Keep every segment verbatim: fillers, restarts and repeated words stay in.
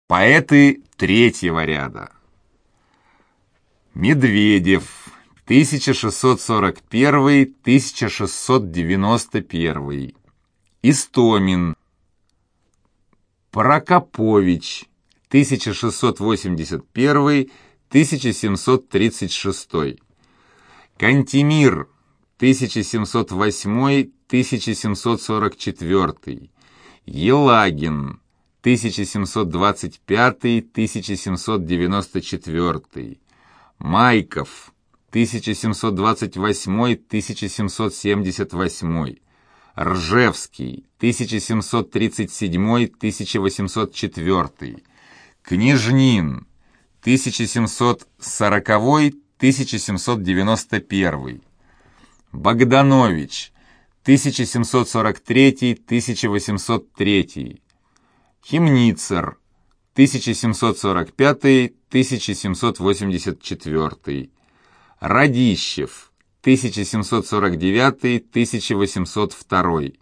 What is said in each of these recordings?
Поэты третьего ряда. Медведев, тысяча шестьсот сорок первый — тысяча шестьсот девяносто первый. Истомин. Прокопович, тысяча шестьсот восемьдесят первый — тысяча семьсот тридцать шестой. Кантемир, тысяча семьсот восьмой — тысяча семьсот сорок четвёртый. Елагин, тысяча семьсот двадцать пятый — тысяча семьсот девяносто четвёртый. Майков, тысяча семьсот двадцать восьмой — тысяча семьсот семьдесят восьмой. Ржевский, тысяча семьсот тридцать седьмой — тысяча восемьсот четвёртый. Княжнин, тысяча семьсот сороковой — тысяча семьсот девяносто первый. Богданович, тысяча семьсот сорок третий — тысяча восемьсот третий. Химницер, тысяча семьсот сорок пятый — тысяча семьсот восемьдесят четвёртый. Радищев, тысяча семьсот сорок девятый — тысяча восемьсот второй.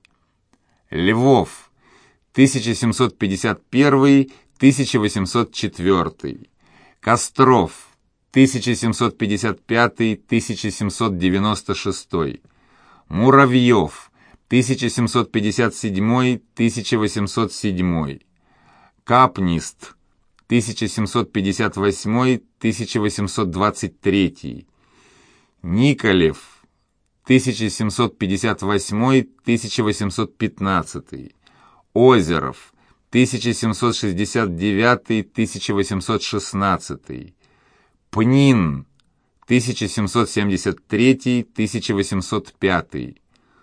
Львов, тысяча семьсот пятьдесят первый — тысяча восемьсот четвёртый. Костров, тысяча семьсот пятьдесят пятый — тысяча семьсот девяносто шестой. Муравьев, тысяча семьсот пятьдесят седьмой — тысяча восемьсот седьмой. Капнист, тысяча семьсот пятьдесят восьмой — тысяча восемьсот двадцать третий. Николев, тысяча семьсот пятьдесят восьмой — тысяча восемьсот пятнадцатый. Озеров, тысяча семьсот шестьдесят девятый — тысяча восемьсот шестнадцатый. Пнин, тысяча семьсот семьдесят третий — тысяча восемьсот пятый.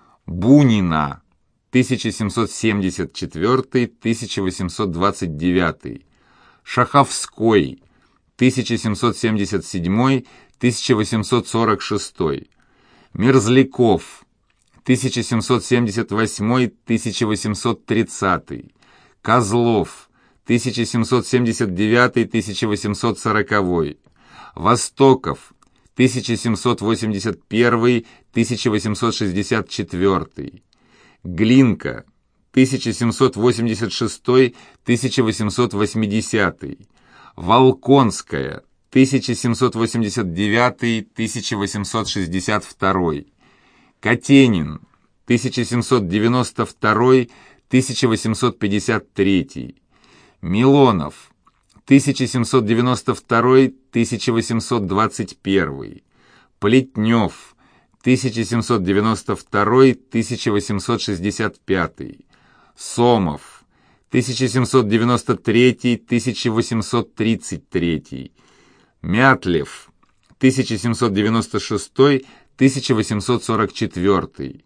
Бунина, тысяча семьсот семьдесят четвёртый — тысяча восемьсот двадцать девятый. Шаховской, тысяча семьсот семьдесят седьмой — тысяча восемьсот сорок шестой. Мерзляков, тысяча семьсот семьдесят восьмой — тысяча восемьсот тридцатый. Козлов, тысяча семьсот семьдесят девятый — тысяча восемьсот сороковой. Востоков, тысяча семьсот восемьдесят первый — тысяча восемьсот шестьдесят четвёртый. Глинка, тысяча семьсот восемьдесят шестой — тысяча восемьсот восьмидесятый. Волконская, тысяча семьсот восемьдесят девятый — тысяча восемьсот шестьдесят второй. Катенин, тысяча семьсот девяносто второй — тысяча восемьсот пятьдесят третий. Милонов, тысяча семьсот девяносто второй — тысяча восемьсот двадцать первый. Плетнев, тысяча семьсот девяносто второй — тысяча восемьсот шестьдесят пятый. Сомов, тысяча семьсот девяносто третий — тысяча восемьсот тридцать третий. Мятлев, тысяча семьсот девяносто шестой — тысяча восемьсот сорок четвёртый.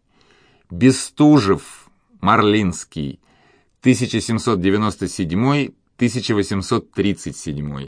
Бестужев, Марлинский, тысяча семьсот девяносто седьмой — тысяча восемьсот тридцать седьмой.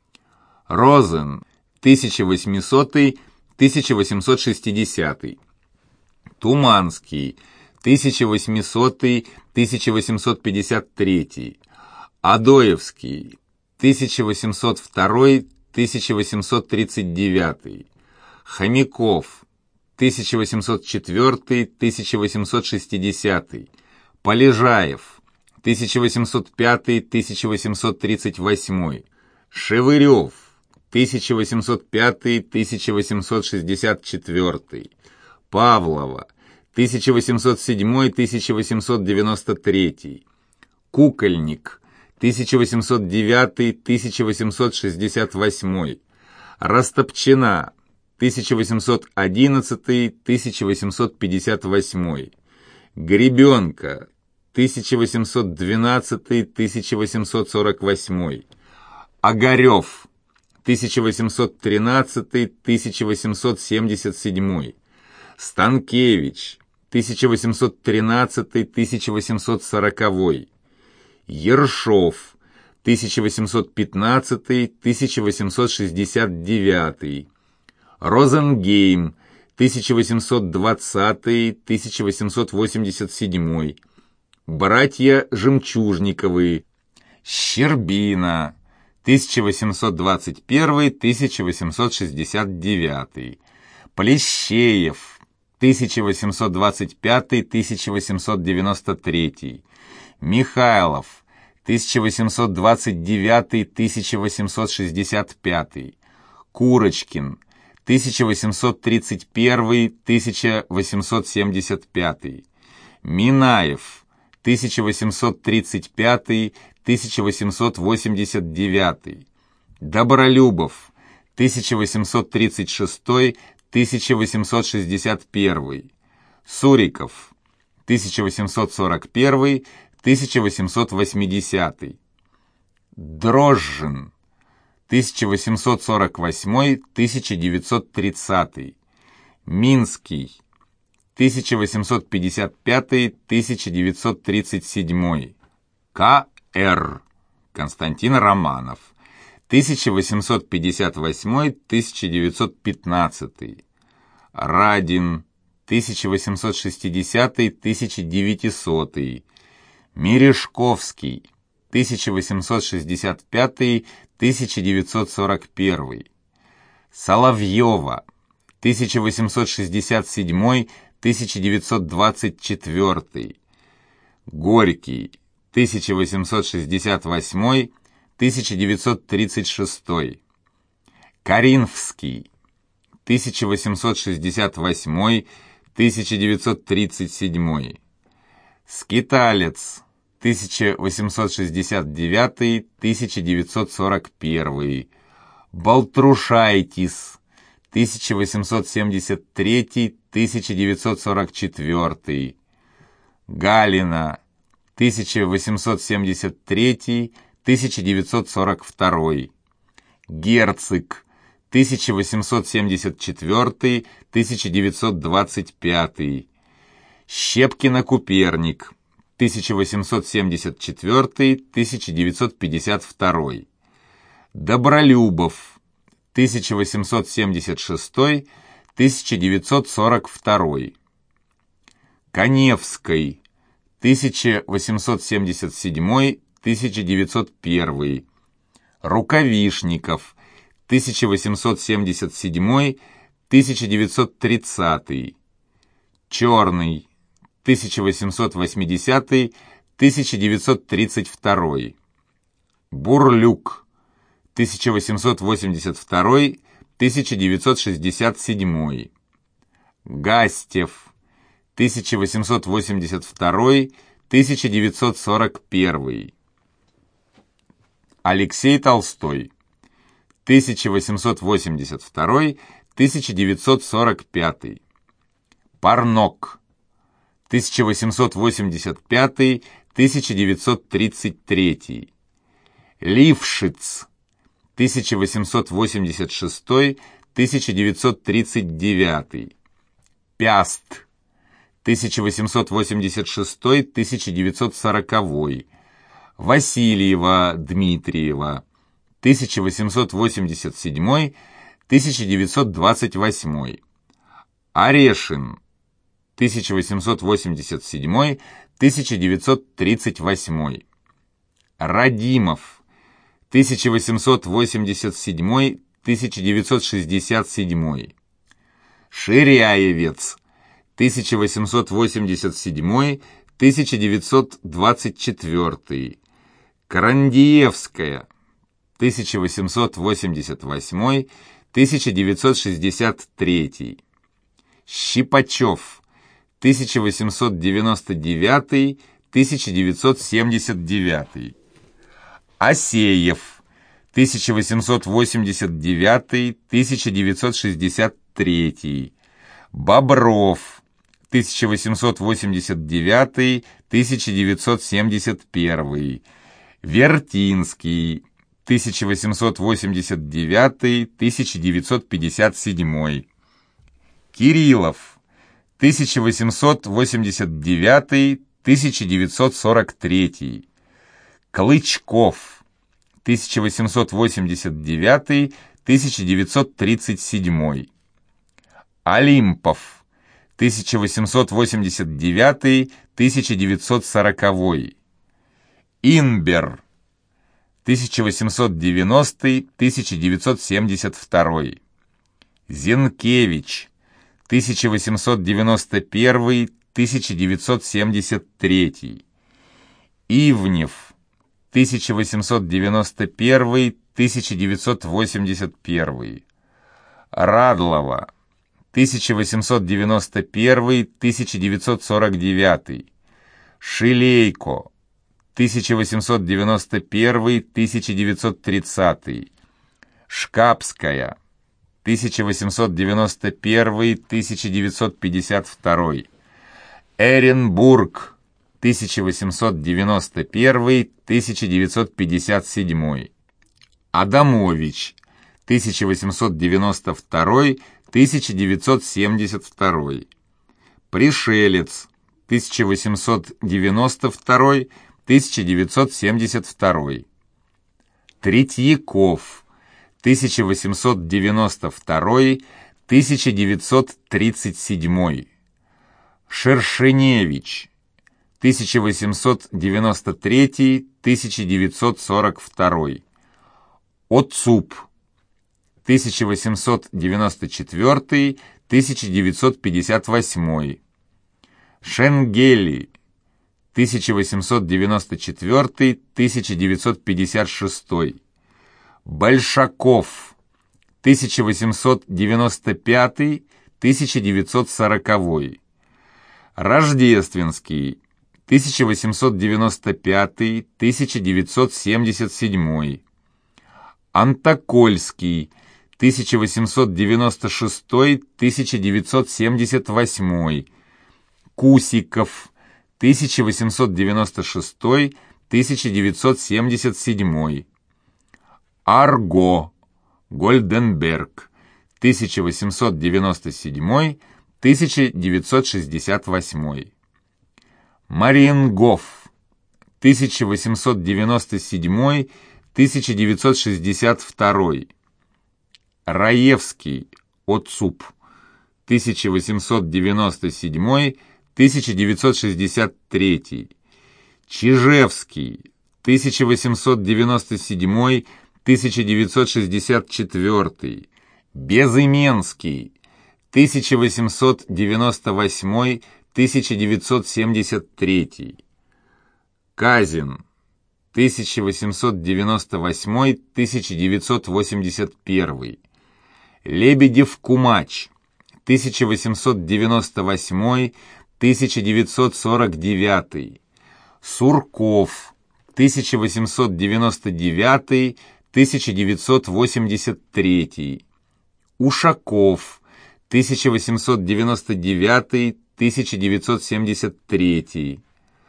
Розен, тысяча восьмисотый — тысяча восемьсот шестидесятый. Туманский, тысяча восьмисотый — тысяча восемьсот пятьдесят третий. Адоевский, тысяча восемьсот второй — тысяча восемьсот тридцать девятый. Хомяков, тысяча восемьсот четвёртый — тысяча восемьсот шестидесятый. Полежаев, тысяча восемьсот пятый — тысяча восемьсот тридцать восьмой. Шевырев, тысяча восемьсот пятый — тысяча восемьсот шестьдесят четвёртый. Павлова, тысяча восемьсот седьмой — тысяча восемьсот девяносто третий. Кукольник, тысяча восемьсот девятый — тысяча восемьсот шестьдесят восьмой. Растопчина, тысяча восемьсот одиннадцатый — тысяча восемьсот пятьдесят восьмой. Гребенка, тысяча восемьсот двенадцатый — тысяча восемьсот сорок восьмой. Огарев, тысяча восемьсот тринадцатый — тысяча восемьсот семьдесят седьмой. Станкевич, тысяча восемьсот тринадцатый — тысяча восемьсот сороковой. Ершов, тысяча восемьсот пятнадцатый — тысяча восемьсот шестьдесят девятый. Розенгейм, тысяча восемьсот двадцатый — тысяча восемьсот восемьдесят седьмой. Братья Жемчужниковы. Щербина, тысяча восемьсот двадцать первый — тысяча восемьсот шестьдесят девятый. Плещеев, тысяча восемьсот двадцать пятый — тысяча восемьсот девяносто третий. Михайлов, тысяча восемьсот двадцать девятый — тысяча восемьсот шестьдесят пятый, Курочкин, тысяча восемьсот тридцать первый — тысяча восемьсот семьдесят пятый, Минаев, тысяча восемьсот тридцать пятый — тысяча восемьсот восемьдесят девятый, Добролюбов, тысяча восемьсот тридцать шестой — тысяча восемьсот шестьдесят первый, Суриков, тысяча восемьсот сорок первый — тысяча восемьсот восьмидесятый, Дрожжин, тысяча восемьсот сорок восьмой — тысяча девятьсот тридцатый, Минский, тысяча восемьсот пятьдесят пятый — тысяча девятьсот тридцать седьмой, К Р Константин Романов, тысяча восемьсот пятьдесят восьмой — тысяча девятьсот пятнадцатый, Радин, тысяча восемьсот шестидесятый — тысяча девятисотый, Мережковский, тысяча восемьсот шестьдесят пятый — тысяча девятьсот сорок первый, Соловьева, тысяча восемьсот шестьдесят седьмой — тысяча девятьсот двадцать четвертый, Горький, тысяча восемьсот шестьдесят восьмой — тысяча девятьсот тридцать шестой, Каринфский, тысяча восемьсот шестьдесят восьмой — тысяча девятьсот тридцать седьмой, Скиталец, тысяча восемьсот шестьдесят девятый — тысяча девятьсот сорок первый, Балтрушайтис, тысяча восемьсот семьдесят третий — тысяча девятьсот сорок четвертый, Галина, тысяча восемьсот семьдесят третий — тысяча девятьсот сорок второй, Герцог, тысяча восемьсот семьдесят четвертый — тысяча девятьсот двадцать пятый, Щепкина-Куперник, тысяча восемьсот семьдесят четвертый — тысяча девятьсот пятьдесят второй, Добролюбов, тысяча восемьсот семьдесят шестой — тысяча девятьсот сорок второй, Каневской, тысяча восемьсот семьдесят седьмой — тысяча девятьсот первый, Рукавишников, тысяча восемьсот семьдесят седьмой — тысяча девятьсот тридцатый, Черный, тысяча восемьсот восьмидесятый — тысяча девятьсот тридцать второй, Бурлюк, тысяча восемьсот восемьдесят второй — тысяча девятьсот шестьдесят седьмой, Гастев, тысяча восемьсот восемьдесят второй — тысяча девятьсот сорок первый, Алексей Толстой, тысяча восемьсот восемьдесят второй — тысяча девятьсот сорок пятый, Парнок, тысяча восемьсот восемьдесят пятый — тысяча девятьсот тридцать третий, Лившиц, тысяча восемьсот восемьдесят шестой — тысяча девятьсот тридцать девятый, Пяст, тысяча восемьсот восемьдесят шестой — тысяча девятьсот сороковой, Васильева Дмитриева, тысяча восемьсот восемьдесят седьмой — тысяча девятьсот двадцать восьмой, Орешин, тысяча восемьсот восемьдесят седьмой — тысяча девятьсот тридцать восьмой, Радимов, тысяча восемьсот восемьдесят седьмой — тысяча девятьсот шестьдесят седьмой, Ширяевец, тысяча восемьсот восемьдесят седьмой — тысяча девятьсот двадцать четвертый, Карандиевская, тысяча восемьсот восемьдесят восьмой — тысяча девятьсот шестьдесят третий, Щипачев, тысяча восемьсот девяносто девятый — тысяча девятьсот семьдесят девятый, Асеев, тысяча восемьсот восемьдесят девятый — тысяча девятьсот шестьдесят третий, Бобров, тысяча восемьсот восемьдесят девятый — тысяча девятьсот семьдесят первый, Вертинский, тысяча восемьсот восемьдесят девятый — тысяча девятьсот пятьдесят седьмой, Кириллов, тысяча восемьсот восемьдесят девятый — тысяча девятьсот сорок третий, Клычков, тысяча восемьсот восемьдесят девятый — тысяча девятьсот тридцать седьмой, Олимпов, тысяча восемьсот восемьдесят девятый — тысяча девятьсот сороковой, Инбер, тысяча восемьсот девяностый — тысяча девятьсот семьдесят второй, Зенкевич, тысяча восемьсот девяносто первый — тысяча девятьсот семьдесят третий, Ивнев, тысяча восемьсот девяносто первый — тысяча девятьсот восемьдесят первый. Радлова, тысяча восемьсот девяносто первый — тысяча девятьсот сорок девятый. Шилейко, тысяча восемьсот девяносто первый — тысяча девятьсот тридцатый. Шкапская, тысяча восемьсот девяносто первый — тысяча девятьсот пятьдесят второй. Эренбург, тысяча восемьсот девяносто первый — тысяча девятьсот пятьдесят седьмой. Адамович, тысяча восемьсот девяносто второй — тысяча девятьсот семьдесят второй. Пришелец, тысяча восемьсот девяносто второй — тысяча девятьсот семьдесят второй. Третьяков, тысяча восемьсот девяносто второй — тысяча девятьсот тридцать седьмой. Шершеневич, тысяча восемьсот девяносто третий — тысяча девятьсот сорок второй. Отцуп, тысяча восемьсот девяносто четвертый — тысяча девятьсот пятьдесят восьмой. Шенгели, тысяча восемьсот девяносто четвертый — тысяча девятьсот пятьдесят шестой. Большаков, тысяча восемьсот девяносто пятый — тысяча девятьсот сороковой. Рождественский, тысяча восемьсот девяносто пятый — тысяча девятьсот семьдесят седьмой. Антокольский, тысяча восемьсот девяносто шестой — тысяча девятьсот семьдесят восьмой. Кусиков, тысяча восемьсот девяносто шестой — тысяча девятьсот семьдесят седьмой. Арго, Гольденберг, тысяча восемьсот девяносто седьмой — тысяча девятьсот шестьдесят восьмой. Мариенгоф, тысяча восемьсот девяносто седьмой — тысяча девятьсот шестьдесят второй. Раевский, Отцуп, тысяча восемьсот девяносто седьмой — тысяча девятьсот шестьдесят третий. Чижевский, тысяча восемьсот девяносто седьмой — тысяча девятьсот шестьдесят четвертый. Безыменский, тысяча восемьсот девяносто восьмой — тысяча девятьсот семьдесят третий. Казин, тысяча восемьсот девяносто восьмой — тысяча девятьсот восемьдесят первый. Лебедев-Кумач, тысяча восемьсот девяносто восьмой — тысяча девятьсот сорок девятый. Сурков, тысяча восемьсот девяносто девятый — тысяча девятьсот восемьдесят третий. Ушаков, тысяча восемьсот девяносто девятый — тысяча девятьсот семьдесят третий.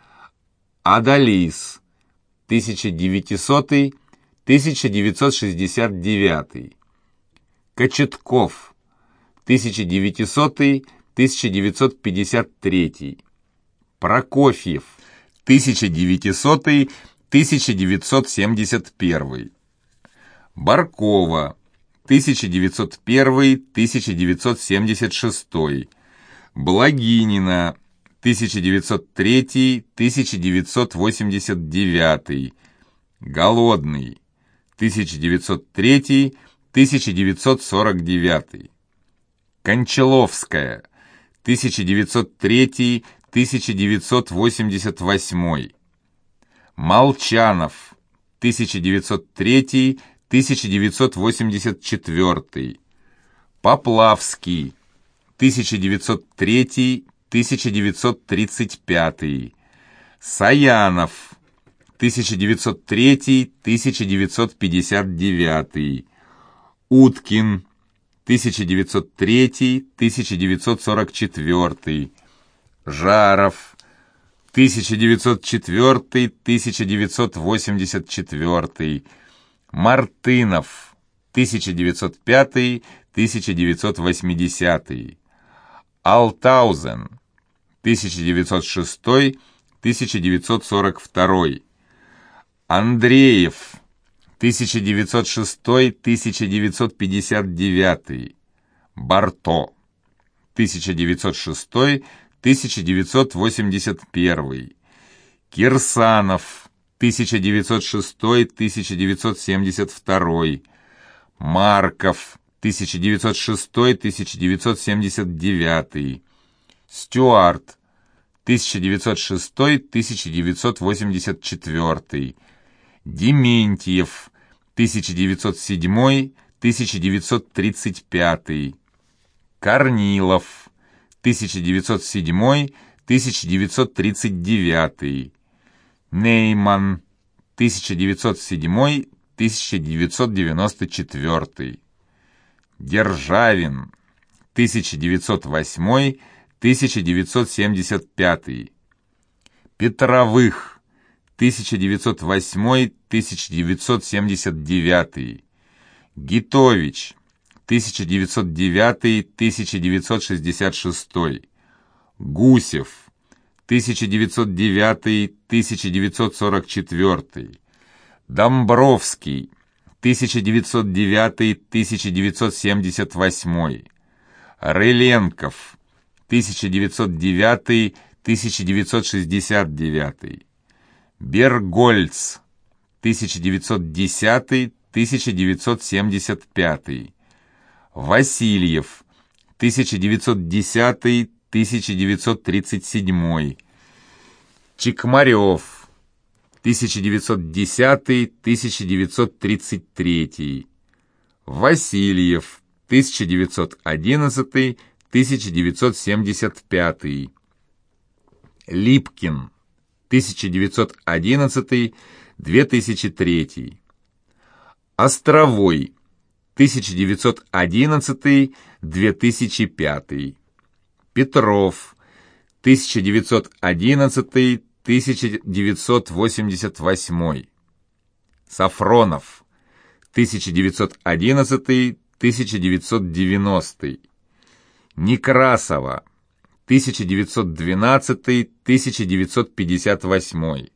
Адалис, тысяча девятисотый — тысяча девятьсот шестьдесят девятый. Кочетков, тысяча девятисотый — тысяча девятьсот пятьдесят третий. Прокофьев, тысяча девятисотый — тысяча девятьсот семьдесят первый. Баркова, тысяча девятьсот первый — тысяча девятьсот семьдесят шестой. Благинина, тысяча девятьсот третий — тысяча девятьсот восемьдесят девятый. Голодный, тысяча девятьсот третий — тысяча девятьсот сорок девятый. Кончаловская, тысяча девятьсот третий — тысяча девятьсот восемьдесят восьмой. Молчанов, тысяча девятьсот третий — тысяча девятьсот восемьдесят четвертый. Поплавский, тысяча девятьсот третий — тысяча девятьсот тридцать пятый. Саянов, тысяча девятьсот третий — тысяча девятьсот пятьдесят девятый. Уткин, тысяча девятьсот третий — тысяча девятьсот сорок четвертый. Жаров, тысяча девятьсот четвертый — тысяча девятьсот восемьдесят четвертый. Мартынов, тысяча девятьсот пятый — тысяча девятьсот восьмидесятый. Алтаузен, тысяча девятьсот шестой — тысяча девятьсот сорок второй. Андреев, тысяча девятьсот шестой — тысяча девятьсот пятьдесят девятый. Барто, тысяча девятьсот шестой — тысяча девятьсот восемьдесят первый. Кирсанов, тысяча девятьсот шестой — тысяча девятьсот семьдесят второй. Марков, тысяча девятьсот шестой — тысяча девятьсот семьдесят девятый. Стюарт, тысяча девятьсот шестой — тысяча девятьсот восемьдесят четвертый. Дементьев, тысяча девятьсот седьмой — тысяча девятьсот тридцать пятый. Корнилов, тысяча девятьсот седьмой — тысяча девятьсот тридцать девятый. Нейман, тысяча девятьсот седьмой — тысяча девятьсот девяносто четвёртый. Державин, тысяча девятьсот восьмой — тысяча девятьсот семьдесят пятый. Петровых, тысяча девятьсот восьмой — тысяча девятьсот семьдесят девятый. Гитович, тысяча девятьсот девятый — тысяча девятьсот шестьдесят шестой. Гусев, тысяча девятьсот девятый — тысяча девятьсот сорок четвёртый. Домбровский, тысяча девятьсот девятый — тысяча девятьсот семьдесят восьмой. Рыленков, тысяча девятьсот девятый — тысяча девятьсот шестьдесят девятый. Бергольц, тысяча девятьсот десятый — тысяча девятьсот семьдесят пятый. Васильев, тысяча девятьсот десятый — тысяча девятьсот тридцать седьмой. Чекмарев, тысяча девятьсот десятый — тысяча девятьсот тридцать третий. Васильев, тысяча девятьсот одиннадцатый — тысяча девятьсот семьдесят пятый. Липкин, тысяча девятьсот одиннадцатый — две тысячи третий. Островой, тысяча девятьсот одиннадцатый — две тысячи пятый. Петров, тысяча девятьсот одиннадцатый — тысяча девятьсот восемьдесят восьмой. Сафронов, тысяча девятьсот одиннадцатый — тысяча девятьсот девяностый. Некрасова, тысяча девятьсот двенадцатый — тысяча девятьсот пятьдесят восьмой.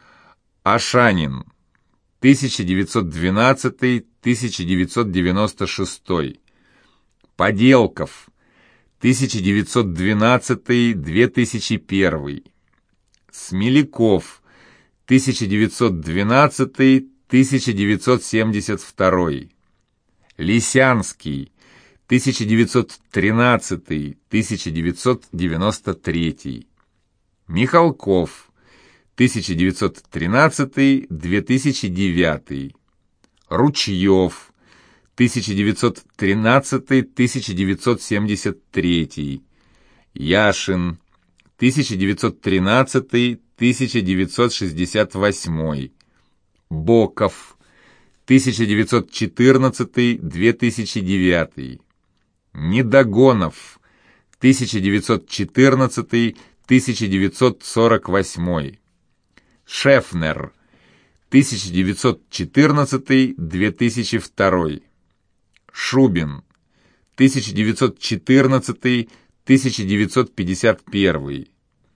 Ашанин, тысяча девятьсот двенадцатый — тысяча девятьсот девяносто шестой. Поделков, тысяча девятьсот двенадцатый — две тысячи первый. Смеляков, тысяча девятьсот двенадцатый — тысяча девятьсот семьдесят второй. Лисянский, тысяча девятьсот тринадцатый — тысяча девятьсот девяносто третий. Михалков, тысяча девятьсот тринадцатый — две тысячи девятый. Ручьев, тысяча девятьсот тринадцатый — тысяча девятьсот семьдесят третий. Яшин, тысяча девятьсот тринадцатый — тысяча девятьсот шестьдесят восьмой. Боков, тысяча девятьсот четырнадцатый — две тысячи девятый. Недогонов, тысяча девятьсот четырнадцатый — тысяча девятьсот сорок восьмой. Шефнер, тысяча девятьсот четырнадцатый — две тысячи второй. Шубин, тысяча девятьсот четырнадцатый — тысяча девятьсот пятьдесят первый.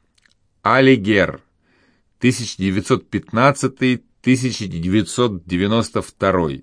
Алигер, тысяча девятьсот пятнадцатый — тысяча девятьсот девяносто второй.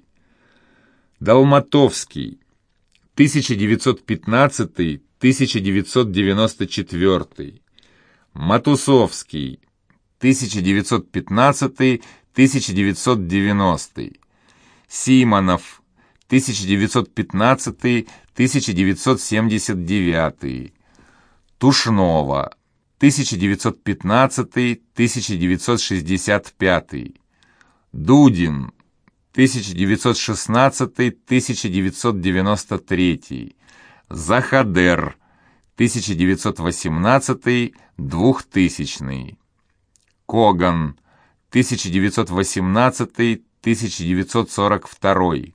Долматовский, тысяча девятьсот пятнадцатый — тысяча девятьсот девяносто четвёртый. Матусовский, тысяча девятьсот пятнадцатый — тысяча девятьсот девяностый. Симонов, тысяча девятьсот пятнадцатый — тысяча девятьсот семьдесят девятый. Тушнова, тысяча девятьсот пятнадцатый — тысяча девятьсот шестьдесят пятый. Дудин, тысяча девятьсот шестнадцатый — тысяча девятьсот девяносто третий. Захадер, тысяча девятьсот восемнадцатый — двухтысячный. Коган, тысяча девятьсот восемнадцатый — тысяча девятьсот сорок второй.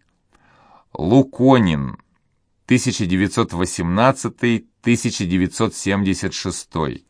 Луконин, тысяча девятьсот восемнадцатый — тысяча девятьсот семьдесят шестой.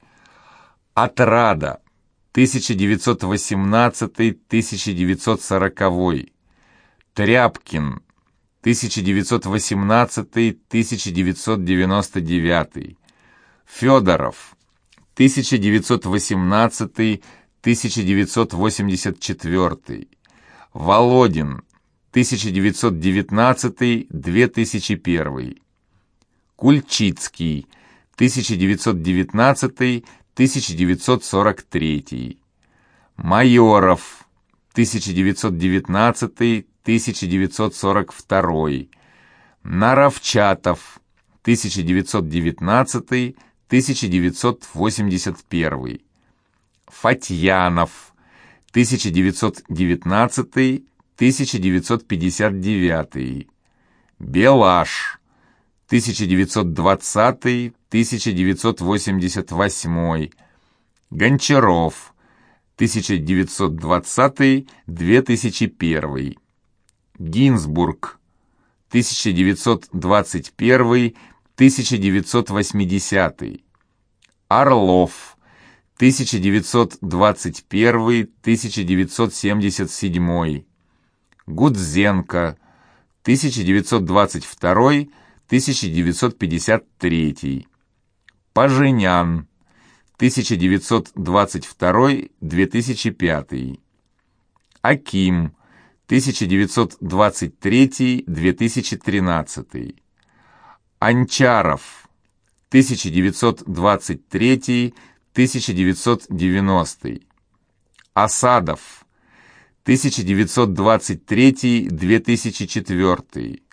Отрада, тысяча девятьсот восемнадцатый — тысяча девятьсот сороковой. Тряпкин, тысяча девятьсот восемнадцатый — тысяча девятьсот девяносто девятый. Федоров, тысяча девятьсот восемнадцатый — тысяча девятьсот восемьдесят четвёртый. Володин, тысяча девятьсот девятнадцатый — две тысячи первый. Кульчицкий, тысяча девятьсот девятнадцатый — тысяча девятьсот сорок третий. Майоров, тысяча девятьсот девятнадцатый — тысяча девятьсот сорок второй. Наровчатов, тысяча девятьсот девятнадцатый — тысяча девятьсот восемьдесят первый. Фатьянов, тысяча девятьсот девятнадцатый — тысяча девятьсот пятьдесят девятый. Белаш, тысяча девятьсот двадцатый — тысяча девятьсот восемьдесят восьмой. Гончаров, тысяча девятьсот двадцатый — две тысячи первый. Гинзбург, тысяча девятьсот двадцать первый — тысяча девятьсот восьмидесятый. Орлов, тысяча девятьсот двадцать первый — тысяча девятьсот семьдесят седьмой. Гудзенко, тысяча девятьсот двадцать второй — тысяча девятьсот пятьдесят третий. Поженян, тысяча девятьсот двадцать второй — две тысячи пятый. Аким, тысяча девятьсот двадцать третий — две тысячи тринадцатый. Анчаров, тысяча девятьсот двадцать третий — тысяча девятьсот девяностый. Асадов, тысяча девятьсот двадцать третий — две тысячи четвёртый.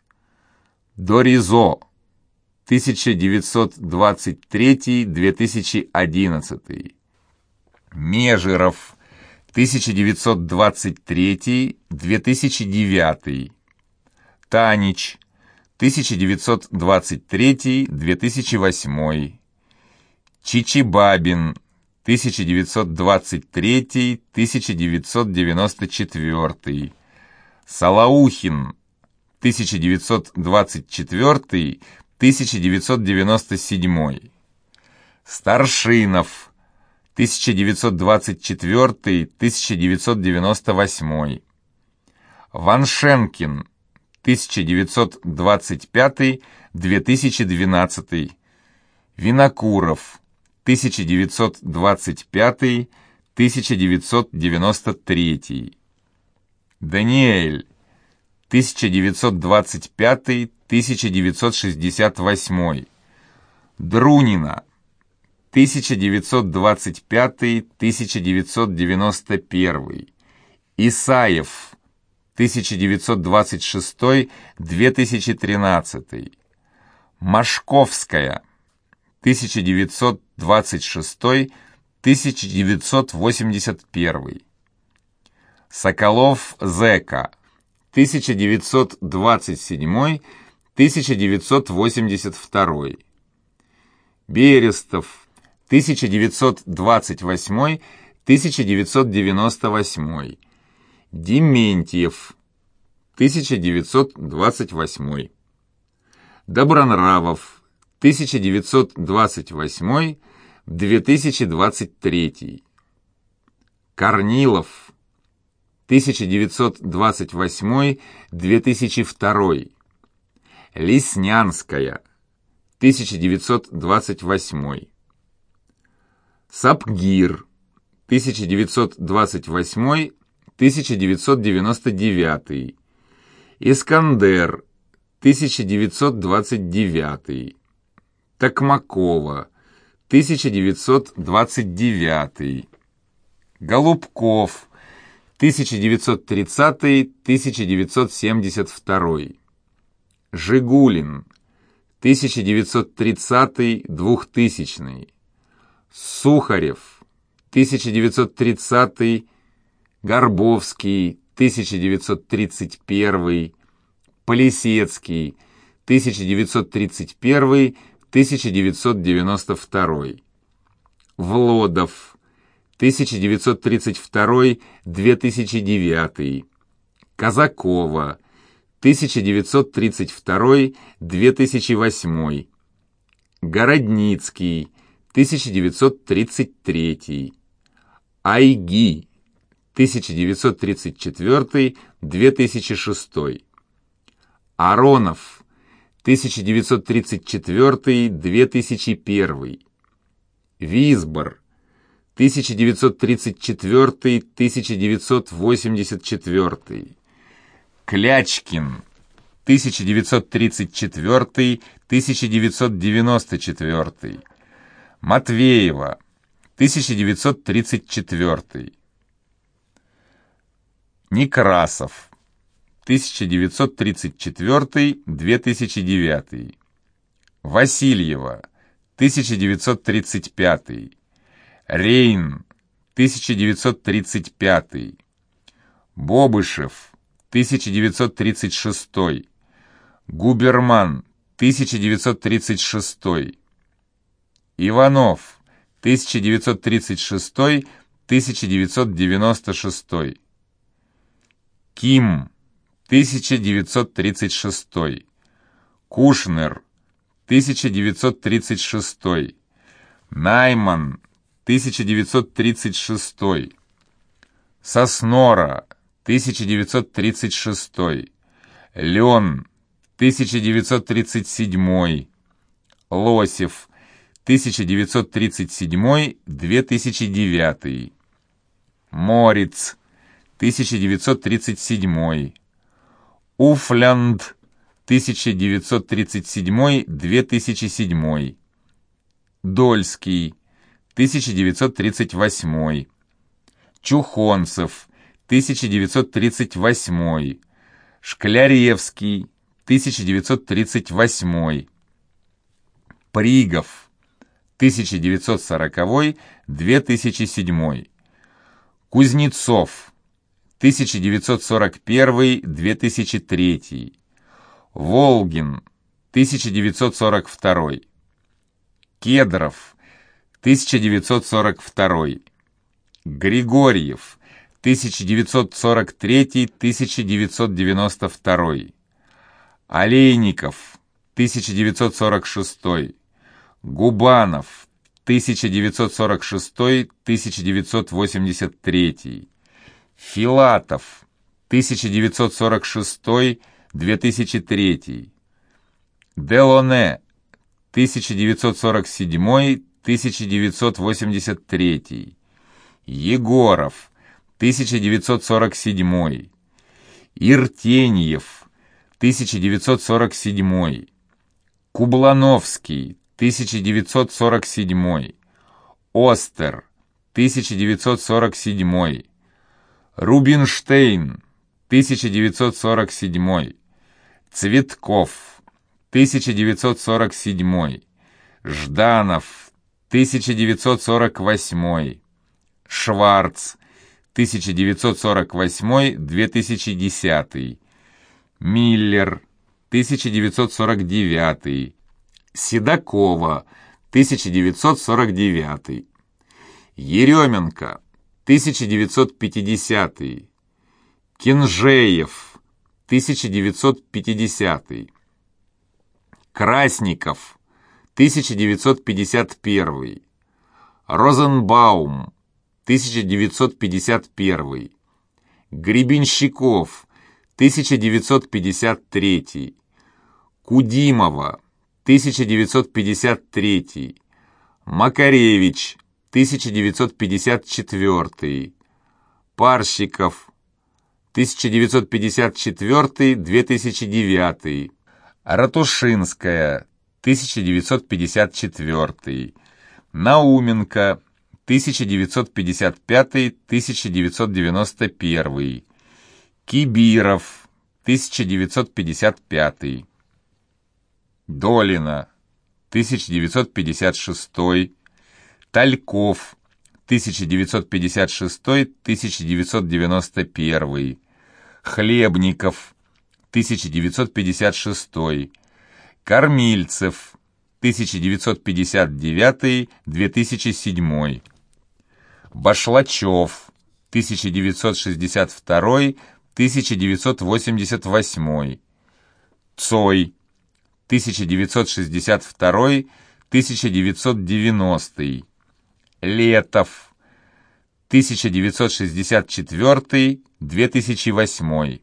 Доризо, тысяча девятьсот двадцать третий — две тысячи одиннадцатый. Межеров, тысяча девятьсот двадцать третий — две тысячи девятый. Танич, тысяча девятьсот двадцать третий — две тысячи восьмой. Чичибабин, тысяча девятьсот двадцать третий — тысяча девятьсот девяносто четвёртый. Салаухин, тысяча девятьсот двадцать четвёртый — тысяча девятьсот девяносто седьмой. Старшинов, тысяча девятьсот двадцать четвёртый — тысяча девятьсот девяносто восьмой. Ваншенкин, тысяча девятьсот двадцать пятый — две тысячи двенадцатый. Винокуров, тысяча девятьсот двадцать пятый — тысяча девятьсот девяносто третий. Даниэль, тысяча девятьсот двадцать пятый — тысяча девятьсот шестьдесят восьмой. Друнина, тысяча девятьсот двадцать пятый — тысяча девятьсот девяносто первый. Исаев, тысяча девятьсот двадцать шестой — две тысячи тринадцатый. Машковская, тысяча девятьсот двадцать шестой — тысяча девятьсот восемьдесят первый. Соколов Зека, тысяча девятьсот двадцать седьмой — тысяча девятьсот восемьдесят второй. Берестов, тысяча девятьсот двадцать восьмой — тысяча девятьсот девяносто восьмой. Дементьев, тысяча девятьсот двадцать восьмой. Добронравов, тысяча девятьсот двадцать восьмой — две тысячи двадцать третий. Корнилов, тысяча девятьсот двадцать восьмой — две тысячи второй. Леснянская, тысяча девятьсот двадцать восьмой. Сапгир, тысяча девятьсот двадцать восьмой — тысяча девятьсот девяносто девятый. Искандер, тысяча девятьсот двадцать девятый. Токмакова, тысяча девятьсот двадцать девятый. Голубков, тысяча девятьсот тридцатый — тысяча девятьсот семьдесят второй. Жигулин, тысяча девятьсот тридцатый — двухтысячный. Сухарев, тысяча девятьсот тридцатый. Горбовский, тысяча девятьсот тридцать первый. Полисецкий, тысяча девятьсот тридцать первый — тысяча девятьсот девяносто второй. Влодов, тысяча девятьсот тридцать второй — две тысячи девятый. Казакова, тысяча девятьсот тридцать второй — две тысячи восьмой. Городницкий, тысяча девятьсот тридцать третий. Айги, тысяча девятьсот тридцать четвёртый — две тысячи шестой. Аронов, тысяча девятьсот тридцать четвёртый — две тысячи первый. Висбор, тысяча девятьсот тридцать четвёртый — тысяча девятьсот восемьдесят четвёртый. Клячкин, тысяча девятьсот тридцать четвёртый — тысяча девятьсот девяносто четвёртый. Матвеева, тысяча девятьсот тридцать четвёртый. Некрасов, тысяча девятьсот тридцать четвёртый — две тысячи девятый. Васильева, тысяча девятьсот тридцать пятый. Рейн, тысяча девятьсот тридцать пятый. Бобышев, тысяча девятьсот тридцать шестой. Губерман, тысяча девятьсот тридцать шестой. Иванов, тысяча девятьсот тридцать шестой — тысяча девятьсот девяносто шестой. Ким, тысяча девятьсот тридцать шестой. Кушнер, тысяча девятьсот тридцать шестой. Найман, тысяча девятьсот тридцать шестой. Соснора, тысяча девятьсот тридцать шестой. Лен, тысяча девятьсот тридцать седьмой. Лосев, тысяча девятьсот тридцать седьмой — две тысячи девятый. Мориц, тысяча девятьсот тридцать седьмой. Уфлянд, тысяча девятьсот тридцать седьмой — две тысячи седьмой. Дольский, тысяча девятьсот тридцать восьмой. Чухонцев, тысяча девятьсот тридцать восьмой. Шкляревский, тысяча девятьсот тридцать восьмой. Пригов, тысяча девятьсот сороковой — две тысячи седьмой. Кузнецов, тысяча девятьсот сорок первый — две тысячи третий. Волгин, тысяча девятьсот сорок второй. Кедров, тысяча девятьсот сорок второй. Григорьев, тысяча девятьсот сорок третий — тысяча девятьсот девяносто второй. Олейников, тысяча девятьсот сорок шестой. Губанов, тысяча девятьсот сорок шестой — тысяча девятьсот восемьдесят третий. Филатов, тысяча девятьсот сорок шестой — две тысячи третий. Делоне, тысяча девятьсот сорок седьмой — тысяча девятьсот восемьдесят третий. Егоров, тысяча девятьсот сорок седьмой. Иртеньев, тысяча девятьсот сорок седьмой. Кублановский, тысяча девятьсот сорок седьмой. Остер, тысяча девятьсот сорок седьмой. Рубинштейн, тысяча девятьсот сорок седьмой. Цветков, тысяча девятьсот сорок седьмой. Жданов, тысяча девятьсот сорок восьмой. Шварц, тысяча девятьсот сорок восьмой — две тысячи десятый. Миллер, тысяча девятьсот сорок девятый. Седокова, тысяча девятьсот сорок девятый. Еременко, тысяча девятьсот пятидесятый. Кинжеев, тысяча девятьсот пятидесятый. Красников, тысяча девятьсот пятьдесят первый. Розенбаум, тысяча девятьсот пятьдесят первый. Гребенщиков, тысяча девятьсот пятьдесят третий. Кудимова, тысяча девятьсот пятьдесят третий. Макаревич, тысяча девятьсот пятьдесят четвертый. Парщиков, тысяча девятьсот пятьдесят четвертый — две тысячи девятый. Ратушинская, тысяча девятьсот пятьдесят четвертый. Науменко, тысяча девятьсот пятьдесят пятый — тысяча девятьсот девяносто первый. Кибиров, тысяча девятьсот пятьдесят пятый. Долина, тысяча девятьсот пятьдесят шестой. Тальков, тысяча девятьсот пятьдесят шестой — тысяча девятьсот девяносто первый. Хлебников, тысяча девятьсот пятьдесят шестой. Кормильцев, тысяча девятьсот пятьдесят девятый — две тысячи седьмой. Башлачев, тысяча девятьсот шестьдесят второй — тысяча девятьсот восемьдесят восьмой. Цой, тысяча девятьсот шестьдесят второй — тысяча девятьсот девяностый. Летов, тысяча девятьсот шестьдесят четвертый — две тысячи восьмой.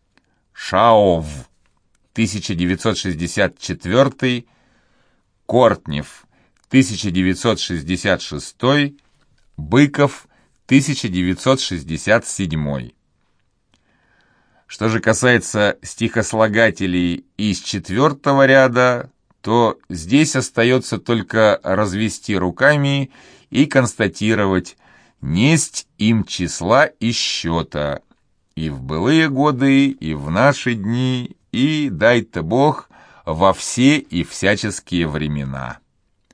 Шаов, тысяча девятьсот шестьдесят четвертый. Кортнев, тысяча девятьсот шестьдесят шестой. Быков, тысяча девятьсот шестьдесят седьмой. Что же касается стихослагателей из четвертого ряда, то здесь остается только развести руками и констатировать: несть им числа и счета, и в былые годы, и в наши дни, и, дай-то Бог, во все и всяческие времена.